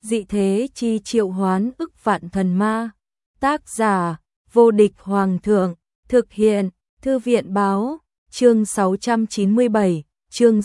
Dị thế chi triệu hoán ức vạn thần ma. Tác giả, vô địch hoàng thượng. Thực hiện, thư viện báo. Chương 697, chương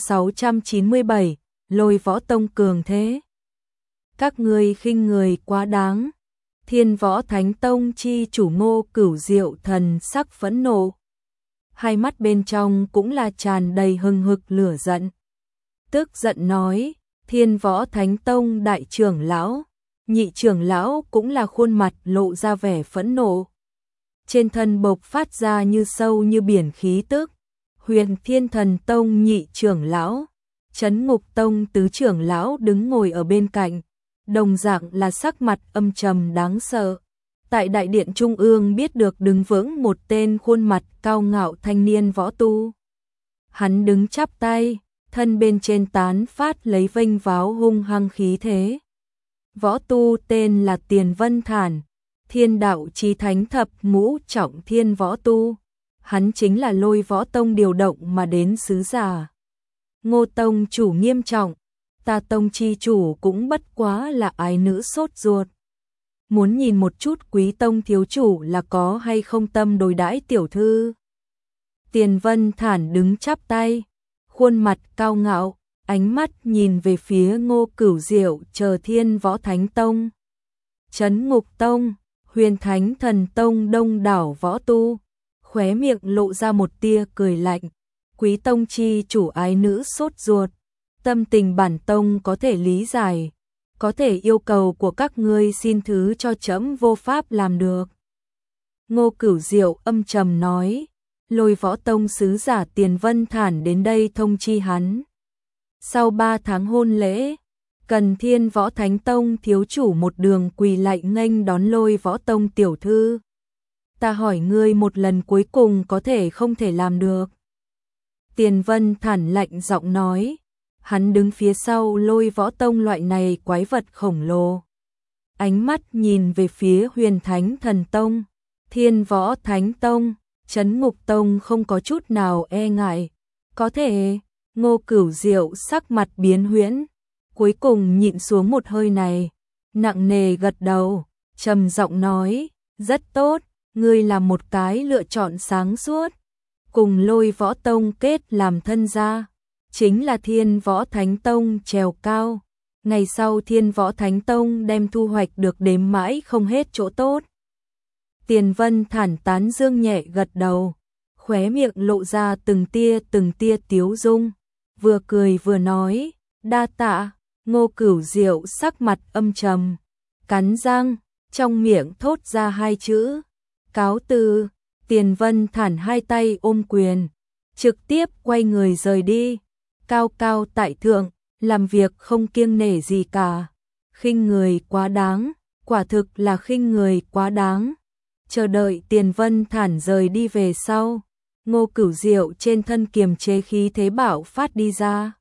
697, Lôi Võ Tông cường thế. Các ngươi khinh người quá đáng. Thiên Võ Thánh Tông chi chủ Ngô Cửu Diệu thần sắc phẫn nộ. Hai mắt bên trong cũng là tràn đầy hừng hực lửa giận. Tức giận nói, Thiên Võ Thánh Tông đại trưởng lão, nhị trưởng lão cũng là khuôn mặt lộ ra vẻ phẫn nộ. Trên thân bộc phát ra như sâu như biển khí tức. Huyền Thiên Thần Tông nhị trưởng lão, Trấn Ngục Tông tứ trưởng lão đứng ngồi ở bên cạnh, đồng dạng là sắc mặt âm trầm đáng sợ. Tại đại điện trung ương biết được đứng vững một tên khuôn mặt cao ngạo thanh niên võ tu. Hắn đứng chắp tay, thân bên trên tán phát lấy vênh váo hung hăng khí thế. Võ tu tên là Tiền Vân Thản, Thiên đạo chí thánh thập ngũ trọng thiên võ tu. Hắn chính là Lôi Võ Tông điều động mà đến sứ giả. Ngô Tông chủ nghiêm trọng, ta tông chi chủ cũng bất quá là ái nữ sốt ruột. Muốn nhìn một chút Quý Tông thiếu chủ là có hay không tâm đối đãi tiểu thư. Tiền Vân Thản đứng chắp tay, khuôn mặt cao ngạo, ánh mắt nhìn về phía Ngô Cửu Diệu chờ Thiên Võ Thánh Tông, Trấn Ngục Tông, Huyền Thánh Thần Tông đông đảo võ tu, khóe miệng lộ ra một tia cười lạnh. Quý Tông chi chủ ái nữ sốt ruột, tâm tình bản tông có thể lý giải, có thể yêu cầu của các ngươi xin thứ cho trẫm vô pháp làm được. Ngô Cửu Diệu âm trầm nói, Lôi Võ Tông sứ giả Tiền Vân Thản đến đây thông chi hắn. Sau 3 tháng hôn lễ, cần Thiên Võ Thánh Tông thiếu chủ một đường quỳ lạy nghênh đón Lôi Võ Tông tiểu thư. Ta hỏi ngươi một lần cuối cùng có thể không thể làm được. Tiền Vân Thản lạnh giọng nói, hắn đứng phía sau Lôi Võ Tông loại này quái vật khổng lồ. Ánh mắt nhìn về phía Huyền Thánh Thần Tông, Thiên Võ Thánh Tông, Trấn Ngục Tông không có chút nào e ngại. Có thể, Ngô Cửu Diệu sắc mặt biến huyễn, cuối cùng nhịn xuống một hơi này, nặng nề gật đầu, trầm giọng nói, rất tốt, ngươi là một cái lựa chọn sáng suốt. Cùng Lôi Võ Tông kết làm thân gia, chính là Thiên Võ Thánh Tông trèo cao. Ngày sau Thiên Võ Thánh Tông đem thu hoạch được đếm mãi không hết chỗ tốt. Tiền Vân Thản tán dương nhẹ gật đầu, khóe miệng lộ ra từng tia tiếu dung, vừa cười vừa nói, đa tạ. Ngô Cửu Diệu sắc mặt âm trầm, cắn răng, trong miệng thốt ra 2 chữ, cáo từ. Tiền Vân Thản 2 tay ôm quyền, trực tiếp quay người rời đi, cao cao tại thượng, làm việc không kiêng nể gì cả. Khinh người quá đáng, quả thực là khinh người quá đáng. Chờ đợi Tiền Vân Thản rời đi về sau, Ngô Cửu Diệu trên thân kiềm chế khí thế bạo phát đi ra.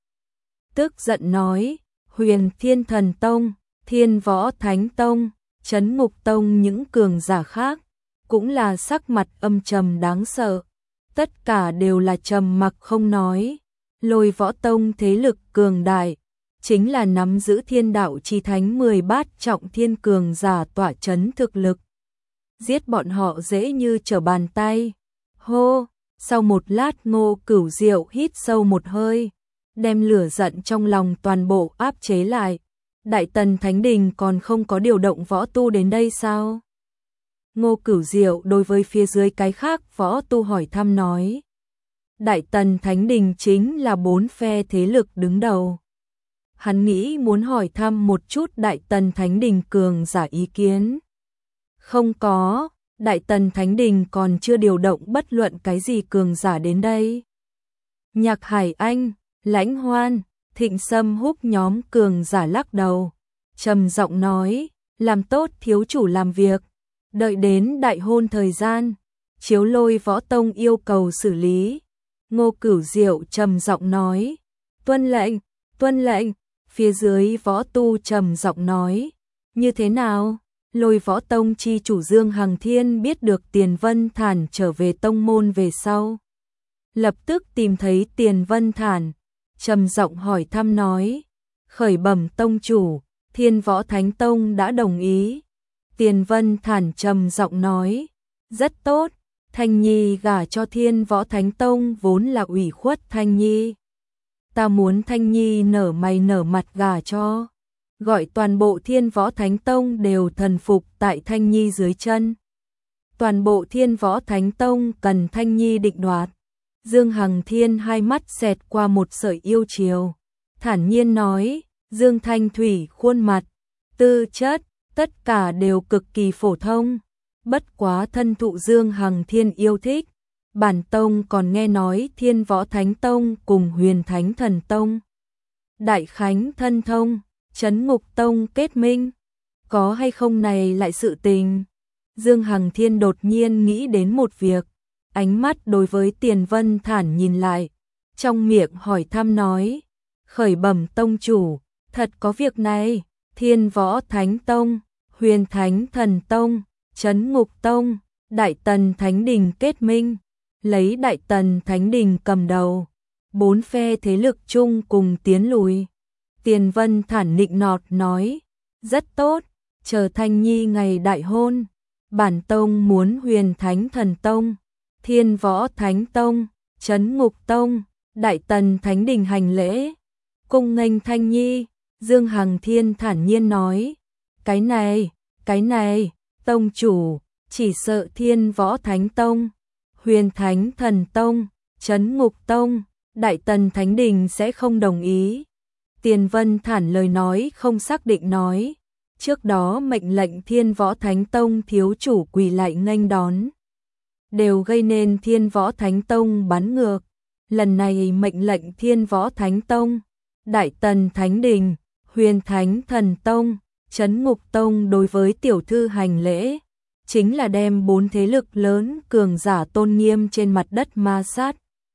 Tức giận nói, Huyền Thiên Thần Tông, Thiên Võ Thánh Tông, Trấn Ngục Tông những cường giả khác, cũng là sắc mặt âm trầm đáng sợ. Tất cả đều là trầm mặc không nói. Lôi Võ Tông thế lực cường đại, chính là nắm giữ thiên đạo chi thánh 10 bát trọng thiên cường giả tỏa chấn thực lực. Giết bọn họ dễ như trở bàn tay. Hô, sau một lát Ngô Cửu Diệu hít sâu một hơi, đem lửa giận trong lòng toàn bộ áp chế lại. Đại Tần Thánh Đình còn không có điều động võ tu đến đây sao? Ngô Cửu Diệu đối với phía dưới cái khác võ tu hỏi thăm nói. Đại Tần Thánh Đình chính là 4 phe thế lực đứng đầu. Hắn nghĩ muốn hỏi thăm một chút Đại Tần Thánh Đình cường giả ý kiến. Không có, Đại Tần Thánh Đình còn chưa điều động bất luận cái gì cường giả đến đây. Nhạc Hải Anh, Lãnh Hoan, Thịnh Sâm Húc nhóm cường giả lắc đầu, trầm giọng nói, làm tốt thiếu chủ làm việc, đợi đến đại hôn thời gian, chiếu Lôi Võ Tông yêu cầu xử lý. Ngô Cửu Diệu trầm giọng nói, tuân lệnh, tuân lệnh. Phía dưới võ tu trầm giọng nói, như thế nào? Lôi Võ Tông chi chủ Dương Hằng Thiên biết được Tiền Vân Thản trở về tông môn về sau, lập tức tìm thấy Tiền Vân Thản, trầm giọng hỏi thăm nói, khởi bẩm tông chủ, Thiên Võ Thánh Tông đã đồng ý. Tiền Vân Thản trầm giọng nói, rất tốt, Thanh Nhi gả cho Thiên Võ Thánh Tông vốn là ủy khuất Thanh Nhi. Ta muốn Thanh Nhi nở mày nở mặt gả cho, gọi toàn bộ Thiên Võ Thánh Tông đều thần phục tại Thanh Nhi dưới chân. Toàn bộ Thiên Võ Thánh Tông cần Thanh Nhi định đoạt. Dương Hằng Thiên hai mắt xẹt qua một sợi yêu chiều, thản nhiên nói, Dương Thanh Thủy khuôn mặt, tư chất, tất cả đều cực kỳ phổ thông, bất quá thân thụ Dương Hằng Thiên yêu thích. Bản tông còn nghe nói Thiên Võ Thánh Tông cùng Huyền Thánh Thần Tông, Đại Khánh Thân Thông, Trấn Ngục Tông kết minh, có hay không này lại sự tình. Dương Hằng Thiên đột nhiên nghĩ đến một việc, ánh mắt đối với Tiền Vân Thản nhìn lại, trong miệng hỏi thăm nói, khởi bẩm tông chủ, thật có việc này, Thiên Võ Thánh Tông, Huyền Thánh Thần Tông, Trấn Ngục Tông, Đại Tần Thánh Đình kết minh, lấy Đại Tần Thánh Đình cầm đầu, 4 phe thế lực chung cùng tiến lùi. Tiền Vân Thản nịnh nọt nói, rất tốt, chờ Thanh Nhi ngày đại hôn, bản tông muốn Huyền Thánh Thần Tông, Thiên Võ Thánh Tông, Trấn Ngục Tông, Đại Tần Thánh Đình hành lễ, cung nghênh Thanh Nhi. Dương Hằng Thiên thản nhiên nói, cái này, tông chủ, chỉ sợ Thiên Võ Thánh Tông, Huyền Thánh Thần Tông, Trấn Ngục Tông, Đại Tần Thánh Đình sẽ không đồng ý. Tiền Vân Thản lời nói không xác định nói, trước đó mệnh lệnh Thiên Võ Thánh Tông thiếu chủ quỳ lại nghênh đón, đều gây nên Thiên Võ Thánh Tông bắn ngược. Lần này mệnh lệnh Thiên Võ Thánh Tông, Đại Tần Thánh Đình, Huyền Thánh Thần Tông, Trấn Ngục Tông đối với tiểu thư hành lễ, chính là đem 4 thế lực lớn cường giả tôn nghiêm trên mặt đất ma sát.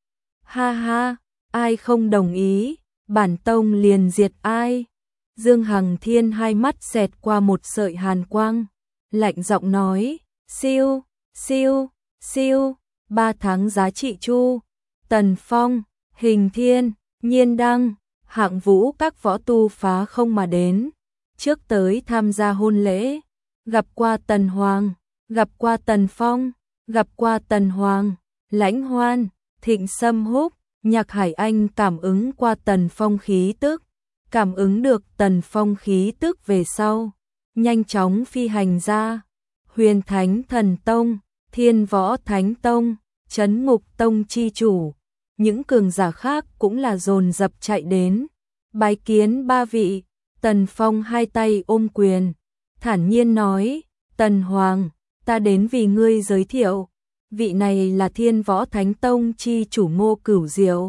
Ha ha, ai không đồng ý, bản tông liền diệt ai. Dương Hằng Thiên hai mắt xẹt qua một sợi hàn quang, lạnh giọng nói, siêu, siêu, siêu, 3 tháng giá trị chu, Tần Phong, Hình Thiên, Nhiên Đăng, Hạng Vũ các võ tu phá không mà đến, trước tới tham gia hôn lễ, gặp qua Tần Hoàng, gặp qua Tần Phong, gặp qua Tần Hoàng, Lãnh Hoan, Thịnh Sâm Húc, Nhạc Hải Anh cảm ứng qua Tần Phong khí tức, cảm ứng được Tần Phong khí tức về sau, nhanh chóng phi hành ra. Huyền Thánh Thần Tông, Thiên Võ Thánh Tông, Trấn Ngục Tông chi chủ, những cường giả khác cũng là dồn dập chạy đến, bái kiến 3 vị. Tần Phong hai tay ôm quyền, thản nhiên nói, Tần Hoàng, ta đến vì ngươi giới thiệu, vị này là Thiên Võ Thánh Tông chi chủ Ngô Cửu Diệu.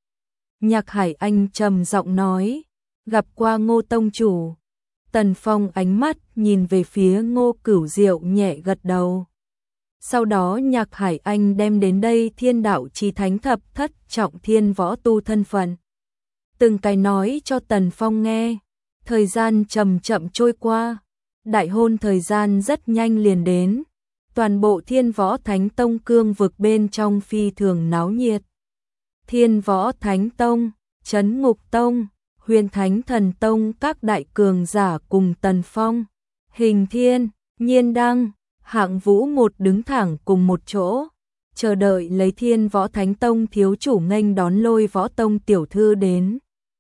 Nhạc Hải Anh trầm giọng nói, gặp qua Ngô tông chủ. Tần Phong ánh mắt nhìn về phía Ngô Cửu Diệu nhẹ gật đầu. Sau đó Nhạc Hải Anh đem đến đây Thiên Đạo Chí Thánh Thập Thất trọng thiên võ tu thân phận, từng cái nói cho Tần Phong nghe. Thời gian chậm chậm trôi qua, đại hôn thời gian rất nhanh liền đến. Toàn bộ Thiên Võ Thánh Tông cương vực bên trong phi thường náo nhiệt. Thiên Võ Thánh Tông, Trấn Ngục Tông, Huyền Thánh Thần Tông các đại cường giả cùng Tần Phong, Hình Thiên, Nhiên Đăng, Hạng Vũ một đứng thẳng cùng một chỗ, chờ đợi lấy Thiên Võ Thánh Tông thiếu chủ nghênh đón Lôi Võ Tông tiểu thư đến.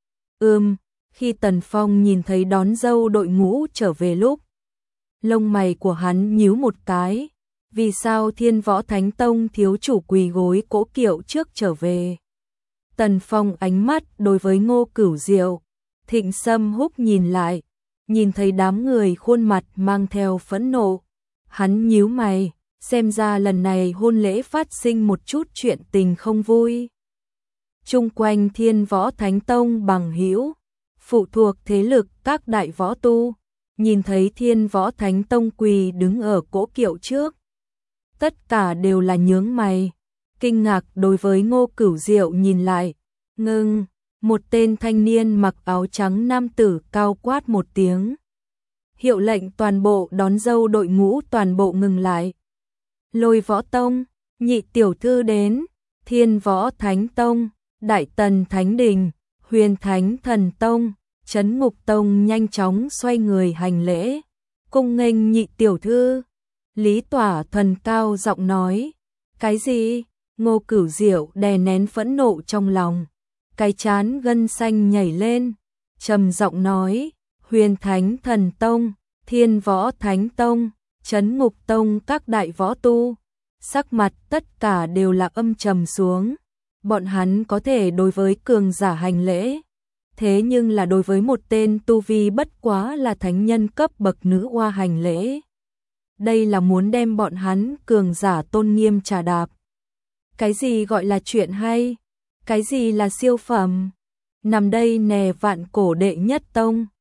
Khi Tần Phong nhìn thấy đón dâu đội ngũ trở về lúc, lông mày của hắn nhíu một cái, vì sao Thiên Võ Thánh Tông thiếu chủ quỳ gối cỗ kiệu trước trở về. Tần Phong ánh mắt đối với Ngô Cửu Diệu, Thịnh Sâm Húc nhìn lại, nhìn thấy đám người khuôn mặt mang theo phẫn nộ, hắn nhíu mày, xem ra lần này hôn lễ phát sinh một chút chuyện tình không vui. Chung quanh Thiên Võ Thánh Tông bằng hữu, phụ thuộc thế lực các đại võ tu, nhìn thấy Thiên Võ Thánh Tông quỳ đứng ở cỗ kiệu trước, tất cả đều là nhướng mày, kinh ngạc đối với Ngô Cửu Diệu nhìn lại. Ngưng, một tên thanh niên mặc áo trắng nam tử cao quát một tiếng, hiệu lệnh toàn bộ đón dâu đội ngũ toàn bộ ngừng lại. Lôi Võ Tông, nhị tiểu thư đến. Thiên Võ Thánh Tông, Đại Tần Thánh Đình, Huyền Thánh Thần Tông, Trấn Ngục Tông nhanh chóng xoay người hành lễ, cung nghênh nhị tiểu thư. Lý Tỏa Thần cao giọng nói, cái gì? Ngô Cửu Diệu đè nén phẫn nộ trong lòng, cái trán gân xanh nhảy lên, trầm giọng nói, Huyền Thánh Thần Tông, Thiên Võ Thánh Tông, Trấn Ngục Tông các đại võ tu, sắc mặt tất cả đều là âm trầm xuống. Bọn hắn có thể đối với cường giả hành lễ, thế nhưng là đối với một tên tu vi bất quá là thánh nhân cấp bậc nữ oa hành lễ. Đây là muốn đem bọn hắn cường giả tôn nghiêm trà đạp. Cái gì gọi là chuyện hay? Cái gì là siêu phẩm? Nằm đây nè vạn cổ đệ nhất tông.